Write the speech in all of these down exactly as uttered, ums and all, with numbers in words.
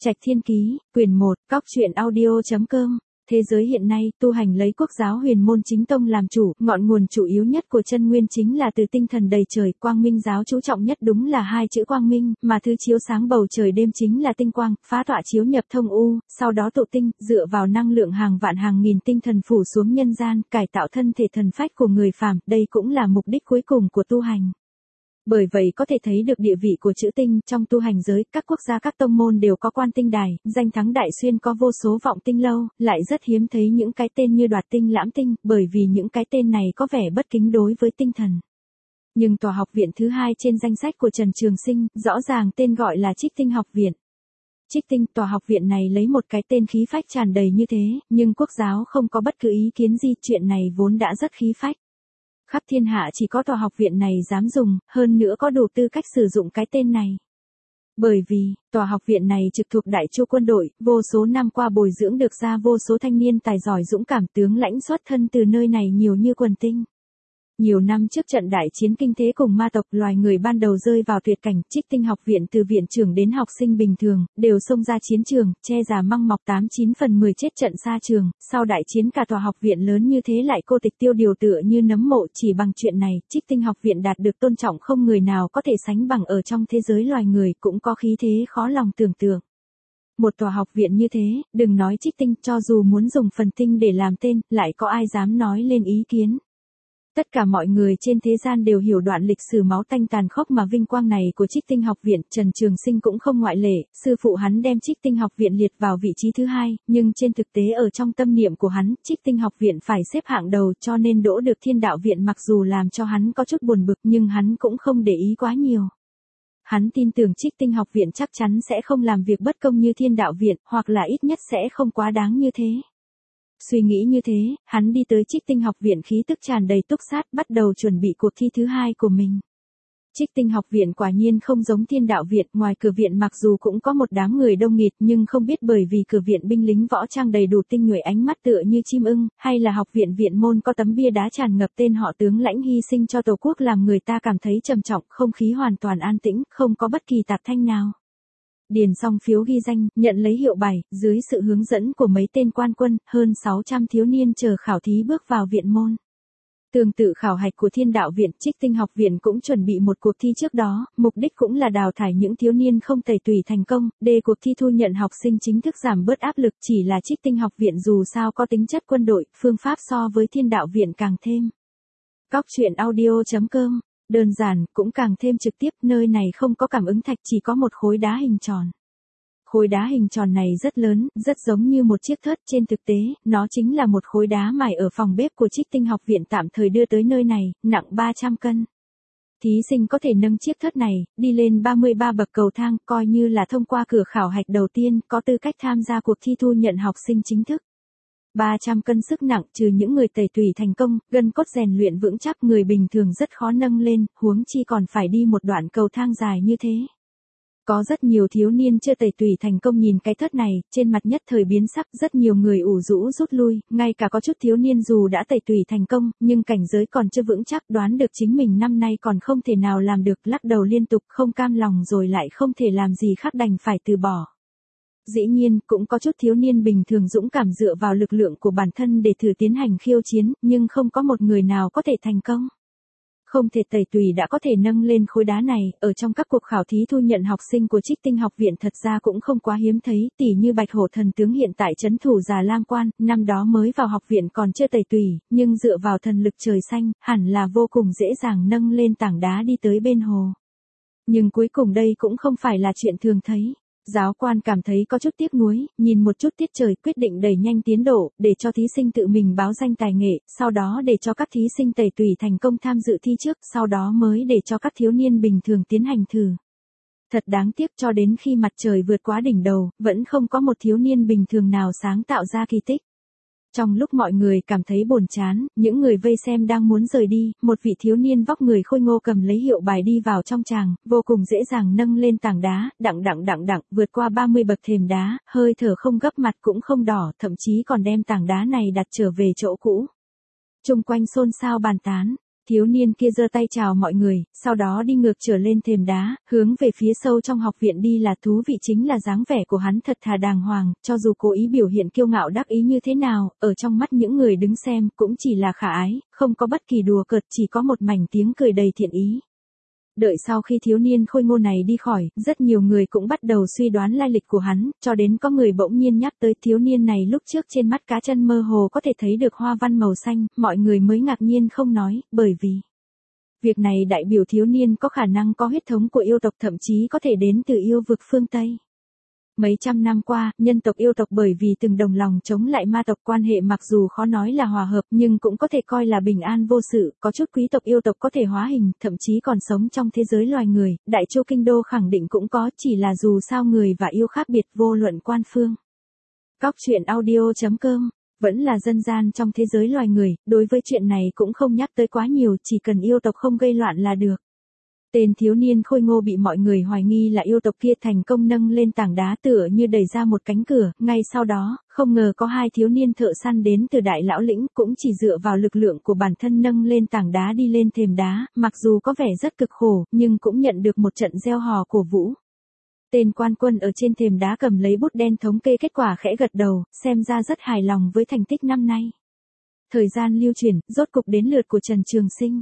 Trạch Thiên Ký, quyển một, cóc truyện audio chấm com. Thế giới hiện nay, tu hành lấy quốc giáo Huyền Môn Chính Tông làm chủ, ngọn nguồn chủ yếu nhất của chân nguyên chính là từ tinh thần đầy trời, quang minh giáo chú trọng nhất đúng là hai chữ quang minh, mà thứ chiếu sáng bầu trời đêm chính là tinh quang, phá tọa chiếu nhập thông u, sau đó tụ tinh, dựa vào năng lượng hàng vạn hàng nghìn tinh thần phủ xuống nhân gian, cải tạo thân thể thần phách của người phàm, đây cũng là mục đích cuối cùng của tu hành. Bởi vậy có thể thấy được địa vị của chữ tinh trong tu hành giới, các quốc gia các tông môn đều có quan tinh đài, danh thắng đại xuyên có vô số vọng tinh lâu, lại rất hiếm thấy những cái tên như Đoạt Tinh, Lãm Tinh, bởi vì những cái tên này có vẻ bất kính đối với tinh thần. Nhưng tòa học viện thứ hai trên danh sách của Trần Trường Sinh, rõ ràng tên gọi là Trích Tinh học viện. Trích Tinh, tòa học viện này lấy một cái tên khí phách tràn đầy như thế, nhưng quốc giáo không có bất cứ ý kiến gì, chuyện này vốn đã rất khí phách. Khắp thiên hạ chỉ có tòa học viện này dám dùng, hơn nữa có đủ tư cách sử dụng cái tên này. Bởi vì, tòa học viện này trực thuộc Đại Chu quân đội, vô số năm qua bồi dưỡng được ra vô số thanh niên tài giỏi dũng cảm, tướng lãnh xuất thân từ nơi này nhiều như quần tinh. Nhiều năm trước trận đại chiến kinh thế cùng ma tộc, loài người ban đầu rơi vào tuyệt cảnh, Trích Tinh học viện từ viện trưởng đến học sinh bình thường, đều xông ra chiến trường, che già măng mọc tám chín phần mười chết trận xa trường, sau đại chiến cả tòa học viện lớn như thế lại cô tịch tiêu điều tựa như nấm mộ, chỉ bằng chuyện này, Trích Tinh học viện đạt được tôn trọng không người nào có thể sánh bằng ở trong thế giới loài người, cũng có khí thế khó lòng tưởng tượng. Một tòa học viện như thế, đừng nói Trích Tinh, cho dù muốn dùng phần tinh để làm tên, lại có ai dám nói lên ý kiến. Tất cả mọi người trên thế gian đều hiểu đoạn lịch sử máu tanh tàn khốc mà vinh quang này của Trích Tinh học viện, Trần Trường Sinh cũng không ngoại lệ, sư phụ hắn đem Trích Tinh học viện liệt vào vị trí thứ hai, nhưng trên thực tế ở trong tâm niệm của hắn, Trích Tinh học viện phải xếp hạng đầu, cho nên đỗ được Thiên Đạo viện mặc dù làm cho hắn có chút buồn bực nhưng hắn cũng không để ý quá nhiều. Hắn tin tưởng Trích Tinh học viện chắc chắn sẽ không làm việc bất công như Thiên Đạo viện, hoặc là ít nhất sẽ không quá đáng như thế. Suy nghĩ như thế, hắn đi tới Trích Tinh học viện khí tức tràn đầy túc sát, bắt đầu chuẩn bị cuộc thi thứ hai của mình. Trích Tinh học viện quả nhiên không giống Thiên Đạo viện, ngoài cửa viện mặc dù cũng có một đám người đông nghịt, nhưng không biết bởi vì cửa viện binh lính võ trang đầy đủ tinh nhuệ ánh mắt tựa như chim ưng, hay là học viện viện môn có tấm bia đá tràn ngập tên họ tướng lãnh hy sinh cho Tổ quốc làm người ta cảm thấy trầm trọng, không khí hoàn toàn an tĩnh, không có bất kỳ tạp thanh nào. Điền xong phiếu ghi danh, nhận lấy hiệu bài, dưới sự hướng dẫn của mấy tên quan quân, hơn sáu trăm thiếu niên chờ khảo thí bước vào viện môn. Tương tự khảo hạch của Thiên Đạo viện, Trích Tinh học viện cũng chuẩn bị một cuộc thi trước đó, mục đích cũng là đào thải những thiếu niên không tẩy tùy thành công, để cuộc thi thu nhận học sinh chính thức giảm bớt áp lực, chỉ là Trích Tinh học viện dù sao có tính chất quân đội, phương pháp so với Thiên Đạo viện càng thêm. Cóc truyện audio chấm com. Đơn giản, cũng càng thêm trực tiếp, nơi này không có cảm ứng thạch, chỉ có một khối đá hình tròn. Khối đá hình tròn này rất lớn, rất giống như một chiếc thớt, trên thực tế, nó chính là một khối đá mài ở phòng bếp của Trích Tinh học viện tạm thời đưa tới nơi này, nặng ba trăm cân. Thí sinh có thể nâng chiếc thớt này, đi lên ba mươi ba bậc cầu thang, coi như là thông qua cửa khảo hạch đầu tiên, có tư cách tham gia cuộc thi thu nhận học sinh chính thức. ba trăm cân sức nặng, trừ những người tẩy tùy thành công, gân cốt rèn luyện vững chắc, người bình thường rất khó nâng lên, huống chi còn phải đi một đoạn cầu thang dài như thế. Có rất nhiều thiếu niên chưa tẩy tùy thành công nhìn cái thớt này, trên mặt nhất thời biến sắc, rất nhiều người ủ rũ rút lui, ngay cả có chút thiếu niên dù đã tẩy tùy thành công, nhưng cảnh giới còn chưa vững chắc, đoán được chính mình năm nay còn không thể nào làm được, lắc đầu liên tục, không cam lòng rồi lại không thể làm gì khác đành phải từ bỏ. Dĩ nhiên, cũng có chút thiếu niên bình thường dũng cảm dựa vào lực lượng của bản thân để thử tiến hành khiêu chiến, nhưng không có một người nào có thể thành công. Không thể tẩy tùy đã có thể nâng lên khối đá này, ở trong các cuộc khảo thí thu nhận học sinh của Trích Tinh học viện thật ra cũng không quá hiếm thấy, tỉ như Bạch Hổ thần tướng hiện tại trấn thủ Già Lam Quan, năm đó mới vào học viện còn chưa tẩy tùy, nhưng dựa vào thần lực trời xanh, hẳn là vô cùng dễ dàng nâng lên tảng đá đi tới bên hồ. Nhưng cuối cùng đây cũng không phải là chuyện thường thấy. Giáo quan cảm thấy có chút tiếc nuối, nhìn một chút tiết trời, quyết định đẩy nhanh tiến độ, để cho thí sinh tự mình báo danh tài nghệ, sau đó để cho các thí sinh tẩy tùy thành công tham dự thi trước, sau đó mới để cho các thiếu niên bình thường tiến hành thử. Thật đáng tiếc, cho đến khi mặt trời vượt quá đỉnh đầu, vẫn không có một thiếu niên bình thường nào sáng tạo ra kỳ tích. Trong lúc mọi người cảm thấy buồn chán, những người vây xem đang muốn rời đi, một vị thiếu niên vóc người khôi ngô cầm lấy hiệu bài đi vào trong tràng, vô cùng dễ dàng nâng lên tảng đá, đặng đặng đặng đặng, vượt qua ba mươi bậc thềm đá, hơi thở không gấp, mặt cũng không đỏ, thậm chí còn đem tảng đá này đặt trở về chỗ cũ. Chung quanh xôn xao bàn tán. Thiếu niên kia giơ tay chào mọi người, sau đó đi ngược trở lên thềm đá, hướng về phía sâu trong học viện đi. Là thú vị chính là dáng vẻ của hắn thật thà đàng hoàng, cho dù cố ý biểu hiện kiêu ngạo đắc ý như thế nào, ở trong mắt những người đứng xem cũng chỉ là khả ái, không có bất kỳ đùa cợt, chỉ có một mảnh tiếng cười đầy thiện ý. Đợi sau khi thiếu niên khôi ngô này đi khỏi, rất nhiều người cũng bắt đầu suy đoán lai lịch của hắn, cho đến có người bỗng nhiên nhắc tới thiếu niên này lúc trước trên mắt cá chân mơ hồ có thể thấy được hoa văn màu xanh, mọi người mới ngạc nhiên không nói, bởi vì việc này đại biểu thiếu niên có khả năng có huyết thống của yêu tộc, thậm chí có thể đến từ yêu vực phương Tây. Mấy trăm năm qua, nhân tộc yêu tộc bởi vì từng đồng lòng chống lại ma tộc, quan hệ mặc dù khó nói là hòa hợp nhưng cũng có thể coi là bình an vô sự, có chút quý tộc yêu tộc có thể hóa hình, thậm chí còn sống trong thế giới loài người, Đại Châu Kinh Đô khẳng định cũng có, chỉ là dù sao người và yêu khác biệt vô luận quan phương. Cóc truyện audio chấm com vẫn là dân gian trong thế giới loài người, đối với chuyện này cũng không nhắc tới quá nhiều, chỉ cần yêu tộc không gây loạn là được. Tên thiếu niên khôi ngô bị mọi người hoài nghi là yêu tộc kia thành công nâng lên tảng đá tựa như đẩy ra một cánh cửa, ngay sau đó, không ngờ có hai thiếu niên thợ săn đến từ đại lão lĩnh cũng chỉ dựa vào lực lượng của bản thân nâng lên tảng đá đi lên thềm đá, mặc dù có vẻ rất cực khổ, nhưng cũng nhận được một trận reo hò cổ vũ. Tên quan quân ở trên thềm đá cầm lấy bút đen thống kê kết quả khẽ gật đầu, xem ra rất hài lòng với thành tích năm nay. Thời gian lưu chuyển, rốt cục đến lượt của Trần Trường Sinh.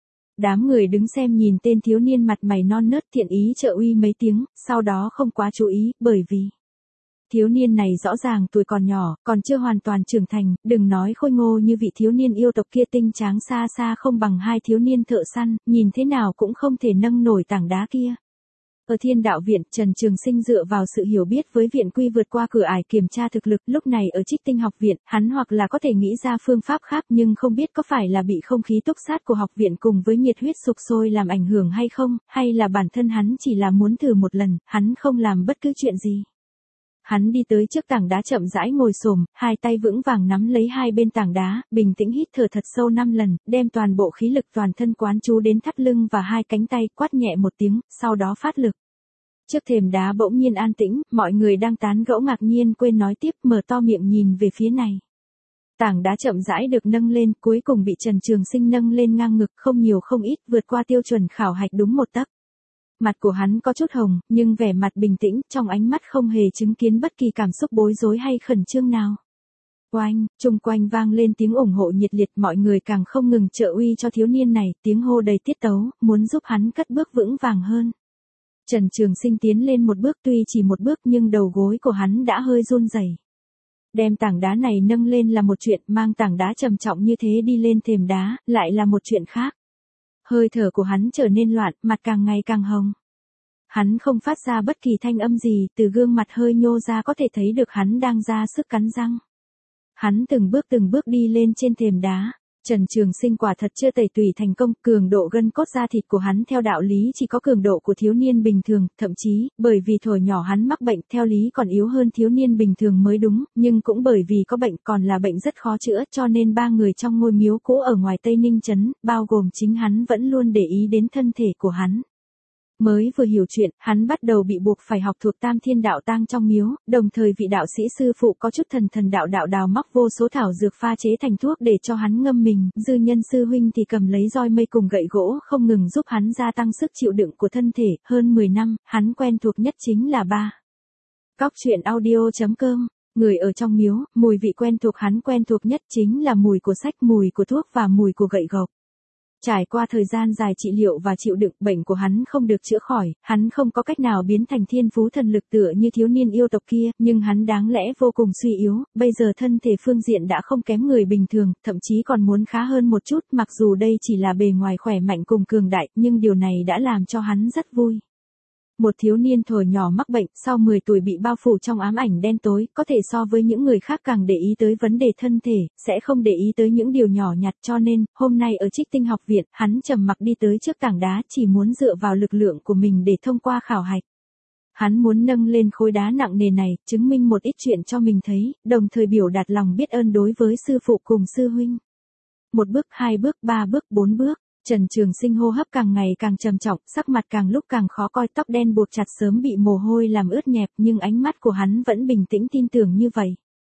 Đám người đứng xem nhìn tên thiếu niên mặt mày non nớt thiện ý trợ uy mấy tiếng, sau đó không quá chú ý, bởi vì thiếu niên này rõ ràng tuổi còn nhỏ, còn chưa hoàn toàn trưởng thành, đừng nói khôi ngô như vị thiếu niên yêu tộc kia, tinh tráng xa xa không bằng hai thiếu niên thợ săn, nhìn thế nào cũng không thể nâng nổi tảng đá kia. Ở Thiên Đạo Viện, Trần Trường Sinh dựa vào sự hiểu biết với viện quy vượt qua cửa ải kiểm tra thực lực, lúc này ở Trích Tinh học viện, hắn hoặc là có thể nghĩ ra phương pháp khác nhưng không biết có phải là bị không khí túc sát của học viện cùng với nhiệt huyết sục sôi làm ảnh hưởng hay không, hay là bản thân hắn chỉ là muốn thử một lần, hắn không làm bất cứ chuyện gì. Hắn đi tới trước tảng đá chậm rãi ngồi xổm, hai tay vững vàng nắm lấy hai bên tảng đá, bình tĩnh hít thở thật sâu năm lần, đem toàn bộ khí lực toàn thân quán chú đến thắt lưng và hai cánh tay, quát nhẹ một tiếng, sau đó phát lực. Trước thềm đá bỗng nhiên an tĩnh, mọi người đang tán gẫu ngạc nhiên quên nói tiếp, mở to miệng nhìn về phía này. Tảng đá chậm rãi được nâng lên, cuối cùng bị Trần Trường Sinh nâng lên ngang ngực, không nhiều không ít, vượt qua tiêu chuẩn khảo hạch đúng một tấc. Mặt của hắn có chút hồng, nhưng vẻ mặt bình tĩnh, trong ánh mắt không hề chứng kiến bất kỳ cảm xúc bối rối hay khẩn trương nào. Oanh, chung quanh vang lên tiếng ủng hộ nhiệt liệt, mọi người càng không ngừng trợ uy cho thiếu niên này, tiếng hô đầy tiết tấu, muốn giúp hắn cất bước vững vàng hơn. Trần Trường Sinh tiến lên một bước, tuy chỉ một bước nhưng đầu gối của hắn đã hơi run rẩy. Đem tảng đá này nâng lên là một chuyện, mang tảng đá trầm trọng như thế đi lên thềm đá, lại là một chuyện khác. Hơi thở của hắn trở nên loạn, mặt càng ngày càng hồng. Hắn không phát ra bất kỳ thanh âm gì, từ gương mặt hơi nhô ra có thể thấy được hắn đang ra sức cắn răng. Hắn từng bước từng bước đi lên trên thềm đá. Trần Trường Sinh quả thật chưa tẩy tùy thành công, cường độ gân cốt da thịt của hắn theo đạo lý chỉ có cường độ của thiếu niên bình thường, thậm chí, bởi vì thuở nhỏ hắn mắc bệnh theo lý còn yếu hơn thiếu niên bình thường mới đúng, nhưng cũng bởi vì có bệnh còn là bệnh rất khó chữa cho nên ba người trong ngôi miếu cũ ở ngoài Tây Ninh Trấn, bao gồm chính hắn vẫn luôn để ý đến thân thể của hắn. Mới vừa hiểu chuyện, hắn bắt đầu bị buộc phải học thuộc Tam Thiên Đạo Tang trong miếu, đồng thời vị đạo sĩ sư phụ có chút thần thần đạo đạo đào móc vô số thảo dược pha chế thành thuốc để cho hắn ngâm mình, dư nhân sư huynh thì cầm lấy roi mây cùng gậy gỗ không ngừng giúp hắn gia tăng sức chịu đựng của thân thể, hơn mười năm, hắn quen thuộc nhất chính là ba. Cóc truyện audio chấm com, người ở trong miếu, mùi vị quen thuộc hắn quen thuộc nhất chính là mùi của sách, mùi của thuốc và mùi của gậy gộc. Trải qua thời gian dài trị liệu và chịu đựng, bệnh của hắn không được chữa khỏi, hắn không có cách nào biến thành thiên phú thần lực tựa như thiếu niên yêu tộc kia, nhưng hắn đáng lẽ vô cùng suy yếu, bây giờ thân thể phương diện đã không kém người bình thường, thậm chí còn muốn khá hơn một chút, mặc dù đây chỉ là bề ngoài khỏe mạnh cùng cường đại, nhưng điều này đã làm cho hắn rất vui. Một thiếu niên thuở nhỏ mắc bệnh, sau mười tuổi bị bao phủ trong ám ảnh đen tối, có thể so với những người khác càng để ý tới vấn đề thân thể, sẽ không để ý tới những điều nhỏ nhặt, cho nên, hôm nay ở Trích Tinh học viện, hắn trầm mặc đi tới trước tảng đá, chỉ muốn dựa vào lực lượng của mình để thông qua khảo hạch. Hắn muốn nâng lên khối đá nặng nề này, chứng minh một ít chuyện cho mình thấy, đồng thời biểu đạt lòng biết ơn đối với sư phụ cùng sư huynh. Một bước, hai bước, ba bước, bốn bước. Trần Trường Sinh hô hấp càng ngày càng trầm trọng, sắc mặt càng lúc càng khó coi, tóc đen buộc chặt sớm bị mồ hôi làm ướt nhẹp, nhưng ánh mắt của hắn vẫn bình tĩnh tin tưởng như vậy.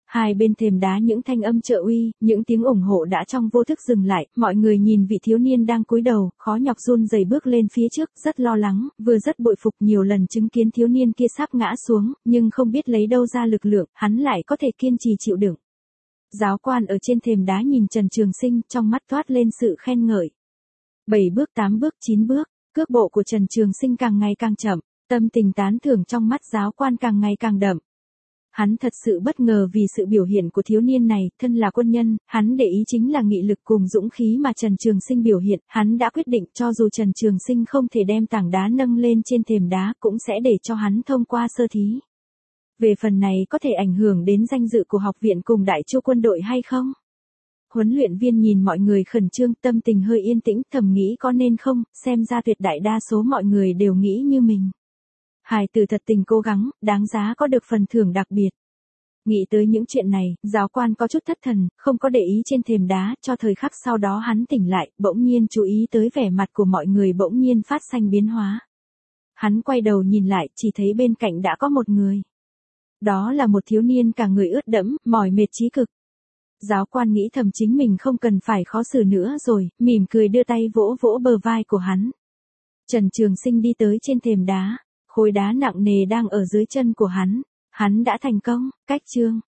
Hai bên thềm đá những thanh âm trợ uy, những tiếng ủng hộ đã trong vô thức dừng lại, mọi người nhìn vị thiếu niên đang cúi đầu, khó nhọc run rẩy bước lên phía trước, rất lo lắng, vừa rất bội phục nhiều lần chứng kiến thiếu niên kia sắp ngã xuống, nhưng không biết lấy đâu ra lực lượng, hắn lại có thể kiên trì chịu đựng. Giáo quan ở trên thềm đá nhìn Trần Trường Sinh, trong mắt toát lên sự khen ngợi. Bảy bước, tám bước, chín bước, cước bộ của Trần Trường Sinh càng ngày càng chậm, tâm tình tán thưởng trong mắt giáo quan càng ngày càng đậm. Hắn thật sự bất ngờ vì sự biểu hiện của thiếu niên này, thân là quân nhân, hắn để ý chính là nghị lực cùng dũng khí mà Trần Trường Sinh biểu hiện, hắn đã quyết định cho dù Trần Trường Sinh không thể đem tảng đá nâng lên trên thềm đá cũng sẽ để cho hắn thông qua sơ thí. Về phần này có thể ảnh hưởng đến danh dự của học viện cùng Đại Chu quân đội hay không? Huấn luyện viên nhìn mọi người khẩn trương, tâm tình hơi yên tĩnh, thầm nghĩ có nên không, xem ra tuyệt đại đa số mọi người đều nghĩ như mình. Hài tử thật tình cố gắng, đáng giá có được phần thưởng đặc biệt. Nghĩ tới những chuyện này, giáo quan có chút thất thần, không có để ý trên thềm đá, cho thời khắc sau đó hắn tỉnh lại, bỗng nhiên chú ý tới vẻ mặt của mọi người bỗng nhiên phát sinh biến hóa. Hắn quay đầu nhìn lại, chỉ thấy bên cạnh đã có một người. Đó là một thiếu niên cả người ướt đẫm, mỏi mệt chí cực. Giáo quan nghĩ thầm chính mình không cần phải khó xử nữa rồi, mỉm cười đưa tay vỗ vỗ bờ vai của hắn. Trần Trường Sinh đi tới trên thềm đá, khối đá nặng nề đang ở dưới chân của hắn. Hắn đã thành công, cách chương.